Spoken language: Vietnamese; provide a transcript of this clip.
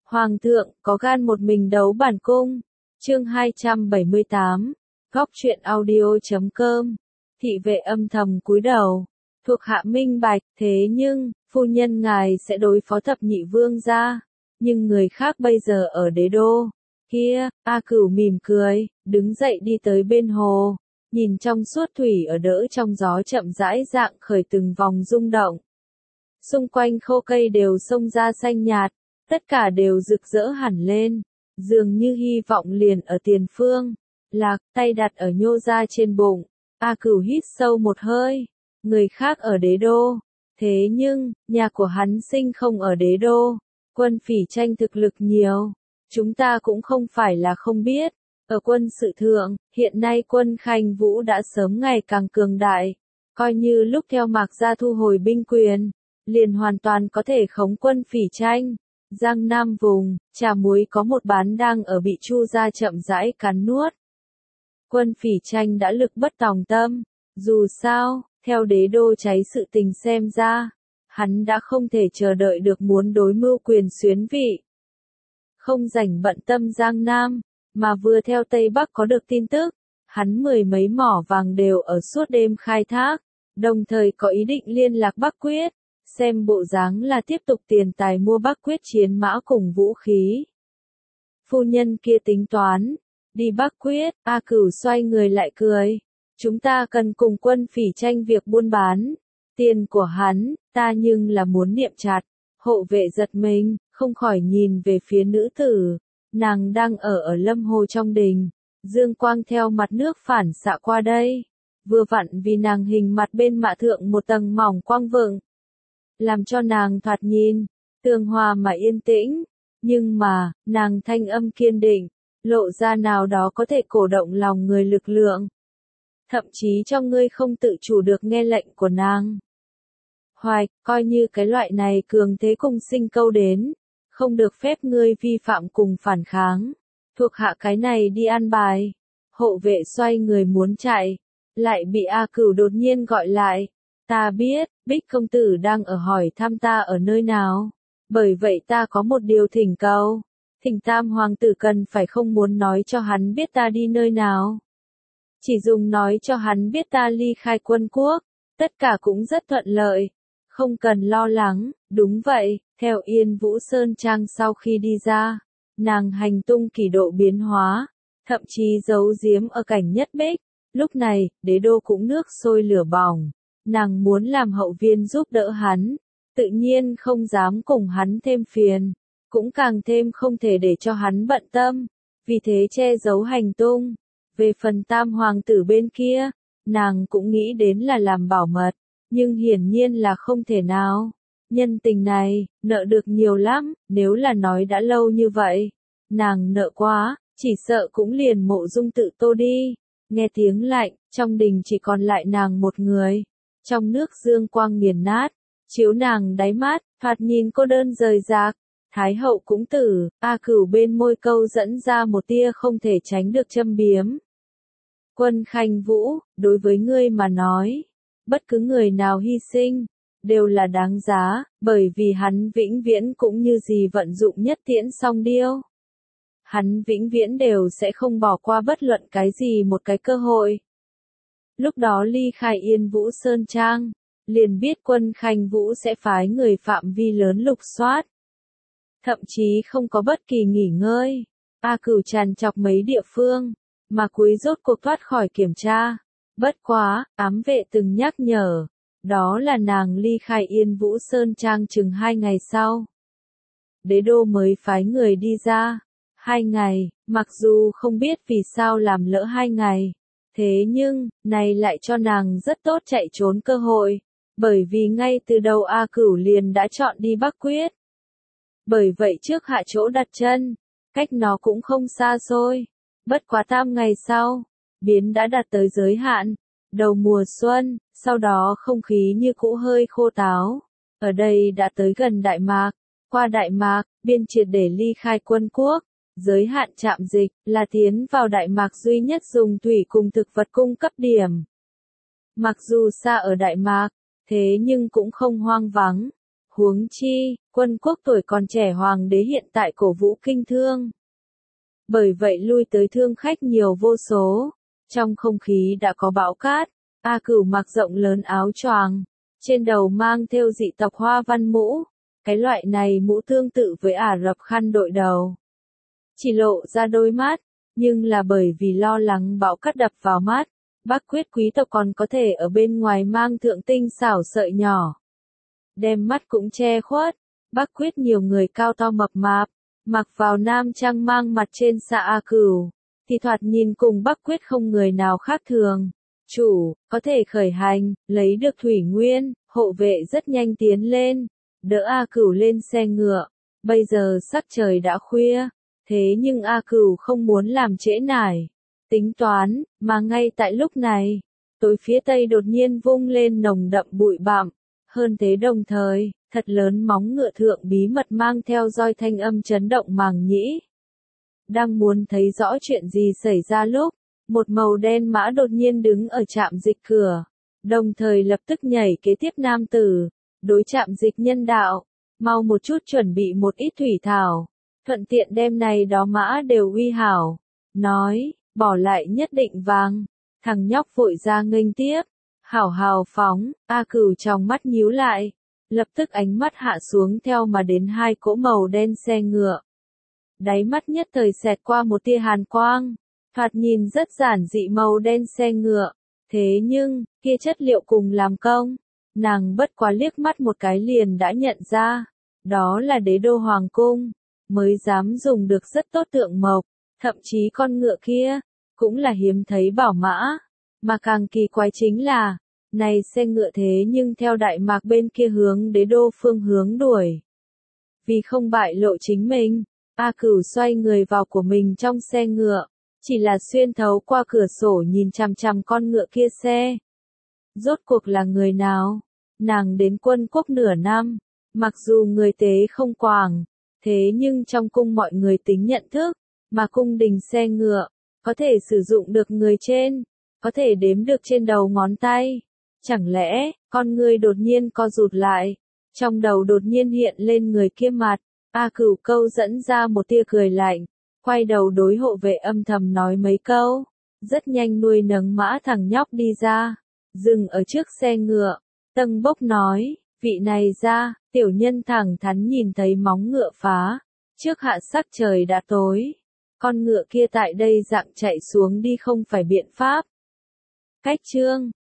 Hoàng thượng có gan một mình đấu bản cung. Chương 278. Góc truyện audio.com. Thị vệ âm thầm cúi đầu. Thuộc hạ minh bạch, thế nhưng, phu nhân ngài sẽ đối phó thập nhị vương gia. Nhưng người khác bây giờ ở đế đô. Kia, A Cửu mỉm cười, đứng dậy đi tới bên hồ. Nhìn trong suốt thủy ở đỡ trong gió chậm rãi dạng khởi từng vòng rung động. Xung quanh khô cây đều xông ra xanh nhạt, tất cả đều rực rỡ hẳn lên, dường như hy vọng liền ở tiền phương. Lạc, tay đặt ở nhô ra trên bụng, A Cửu hít sâu một hơi, người khác ở đế đô, thế nhưng, nhà của hắn sinh không ở đế đô, quân Phỉ Tranh thực lực nhiều, chúng ta cũng không phải là không biết, ở quân sự thượng, hiện nay quân Khanh Vũ đã sớm ngày càng cường đại, coi như lúc theo Mạc Gia thu hồi binh quyền, liền hoàn toàn có thể khống quân Phỉ Tranh. Giang Nam vùng, trà muối có một bán đang ở bị Chu gia chậm rãi cắn nuốt. Quân Phỉ Tranh đã lực bất tòng tâm, dù sao, theo đế đô cháy sự tình xem ra, hắn đã không thể chờ đợi được muốn đối mưu quyền xuyến vị. Không rảnh bận tâm Giang Nam, mà vừa theo Tây Bắc có được tin tức, hắn mười mấy mỏ vàng đều ở suốt đêm khai thác, đồng thời có ý định liên lạc Bắc Quyết. Xem bộ dáng là tiếp tục tiền tài mua Bắc Quyết chiến mã cùng vũ khí. Phu nhân kia tính toán, đi Bắc Quyết, A Cửu xoay người lại cười. Chúng ta cần cùng quân Phỉ Tranh việc buôn bán. Tiền của hắn, ta nhưng là muốn niệm chặt. Hộ vệ giật mình, không khỏi nhìn về phía nữ tử. Nàng đang ở Lâm Hồ trong đình. Dương quang theo mặt nước phản xạ qua đây. Vừa vặn vì nàng hình mặt bên mạ thượng một tầng mỏng quang vượng. Làm cho nàng thoạt nhìn, tường hòa mà yên tĩnh, nhưng mà, nàng thanh âm kiên định, lộ ra nào đó có thể cổ động lòng người lực lượng. Thậm chí cho ngươi không tự chủ được nghe lệnh của nàng. Hoài, coi như cái loại này cường thế cùng sinh câu đến, không được phép ngươi vi phạm cùng phản kháng. Thuộc hạ cái này đi an bài. Hộ vệ xoay người muốn chạy, lại bị A Cửu đột nhiên gọi lại. Ta biết, Bích công tử đang ở hỏi thăm ta ở nơi nào. Bởi vậy ta có một điều thỉnh cầu. Thỉnh Tam hoàng tử cần phải không muốn nói cho hắn biết ta đi nơi nào. Chỉ dùng nói cho hắn biết ta ly khai quân quốc. Tất cả cũng rất thuận lợi. Không cần lo lắng, đúng vậy, theo Yên Vũ Sơn Trang sau khi đi ra. Nàng hành tung kỳ độ biến hóa. Thậm chí giấu giếm ở cảnh nhất Bích. Lúc này, đế đô cũng nước sôi lửa bỏng. Nàng muốn làm hậu viên giúp đỡ hắn, tự nhiên không dám cùng hắn thêm phiền, cũng càng thêm không thể để cho hắn bận tâm, vì thế che giấu hành tung. Về phần Tam hoàng tử bên kia, nàng cũng nghĩ đến là làm bảo mật, nhưng hiển nhiên là không thể nào. Nhân tình này, nợ được nhiều lắm, nếu là nói đã lâu như vậy, nàng nợ quá, chỉ sợ cũng liền Mộ Dung tự Tô đi. Nghe tiếng lạnh, trong đình chỉ còn lại nàng một người. Trong nước dương quang nghiền nát, chiếu nàng đáy mắt, thoạt nhìn cô đơn rời rạc. Thái hậu cũng tử, A Cửu bên môi câu dẫn ra một tia không thể tránh được châm biếm. Quân Khanh Vũ, đối với ngươi mà nói, bất cứ người nào hy sinh, đều là đáng giá, bởi vì hắn vĩnh viễn cũng như gì vận dụng nhất tiễn song điêu. Hắn vĩnh viễn đều sẽ không bỏ qua bất luận cái gì một cái cơ hội. Lúc đó ly khai Yên Vũ Sơn Trang, liền biết quân Khanh Vũ sẽ phái người phạm vi lớn lục soát. Thậm chí không có bất kỳ nghỉ ngơi. A Cửu tràn chọc mấy địa phương, mà cuối rốt cuộc thoát khỏi kiểm tra. Bất quá, ám vệ từng nhắc nhở, đó là nàng ly khai Yên Vũ Sơn Trang chừng 2 ngày sau. Đế đô mới phái người đi ra. 2 ngày, mặc dù không biết vì sao làm lỡ 2 ngày. Thế nhưng, này lại cho nàng rất tốt chạy trốn cơ hội, bởi vì ngay từ đầu A Cửu liền đã chọn đi Bắc Quyết. Bởi vậy trước hạ chỗ đặt chân, cách nó cũng không xa xôi, bất quá 8 ngày sau, biến đã đạt tới giới hạn, đầu mùa xuân, sau đó không khí như cũ hơi khô táo. Ở đây đã tới gần Đại Mạc, qua Đại Mạc, biên triệt để ly khai quân quốc. Giới hạn trạm dịch là tiến vào Đại Mạc duy nhất dùng thủy cùng thực vật cung cấp điểm. Mặc dù xa ở Đại Mạc, thế nhưng cũng không hoang vắng. Huống chi, quân quốc tuổi còn trẻ hoàng đế hiện tại cổ vũ kinh thương. Bởi vậy lui tới thương khách nhiều vô số. Trong không khí đã có bão cát, A Cửu mặc rộng lớn áo choàng, trên đầu mang thêu dị tộc hoa văn mũ. Cái loại này mũ tương tự với Ả Rập khăn đội đầu. Chỉ lộ ra đôi mắt, nhưng là bởi vì lo lắng bão cát đập vào mắt, Bắc Quyết quý tộc còn có thể ở bên ngoài mang thượng tinh xảo sợi nhỏ. Đem mắt cũng che khuất, Bắc Quyết nhiều người cao to mập mạp, mặc vào nam trang mang mặt trên xạ A Cửu, thì thoạt nhìn cùng Bắc Quyết không người nào khác thường. Chủ, có thể khởi hành, lấy được thủy nguyên, hộ vệ rất nhanh tiến lên, đỡ A Cửu lên xe ngựa. Bây giờ sắc trời đã khuya, thế nhưng A Cửu không muốn làm trễ nải. Tính toán, mà ngay tại lúc này, tối phía tây đột nhiên vung lên nồng đậm bụi bặm. Hơn thế đồng thời, thật lớn móng ngựa thượng bí mật mang theo roi thanh âm chấn động màng nhĩ. Đang muốn thấy rõ chuyện gì xảy ra lúc, một màu đen mã đột nhiên đứng ở trạm dịch cửa, đồng thời lập tức nhảy kế tiếp nam tử, đối trạm dịch nhân đạo, mau một chút chuẩn bị một ít thủy thảo, thuận tiện đem này đó mã đều uy hảo, nói, bỏ lại nhất định vàng, thằng nhóc vội ra nghênh tiếp, hảo hào phóng, A Cửu trong mắt nhíu lại, lập tức ánh mắt hạ xuống theo mà đến hai cỗ màu đen xe ngựa. Đáy mắt nhất thời xẹt qua một tia hàn quang, thoạt nhìn rất giản dị màu đen xe ngựa, thế nhưng, kia chất liệu cùng làm công, nàng bất quá liếc mắt một cái liền đã nhận ra, đó là đế đô hoàng cung, mới dám dùng được rất tốt tượng mộc, thậm chí con ngựa kia, cũng là hiếm thấy bảo mã, mà càng kỳ quái chính là, này xe ngựa thế nhưng theo Đại Mạc bên kia hướng đế đô phương hướng đuổi. Vì không bại lộ chính mình, A Cửu xoay người vào của mình trong xe ngựa, chỉ là xuyên thấu qua cửa sổ nhìn chằm chằm con ngựa kia xe. Rốt cuộc là người nào? Nàng đến quân quốc nửa năm, mặc dù người tế không quảng, thế nhưng trong cung mọi người tính nhận thức, mà cung đình xe ngựa, có thể sử dụng được người trên, có thể đếm được trên đầu ngón tay. Chẳng lẽ, con người đột nhiên co rụt lại, trong đầu đột nhiên hiện lên người kia mặt, A Cửu câu dẫn ra một tia cười lạnh, quay đầu đối hộ vệ âm thầm nói mấy câu, rất nhanh nuôi nấng mã thằng nhóc đi ra, dừng ở trước xe ngựa, Tân Bốc nói, vị này ra, tiểu nhân thẳng thắn nhìn thấy móng ngựa phá, trước hạ sắc trời đã tối, con ngựa kia tại đây dạng chạy xuống đi không phải biện pháp. Cách chương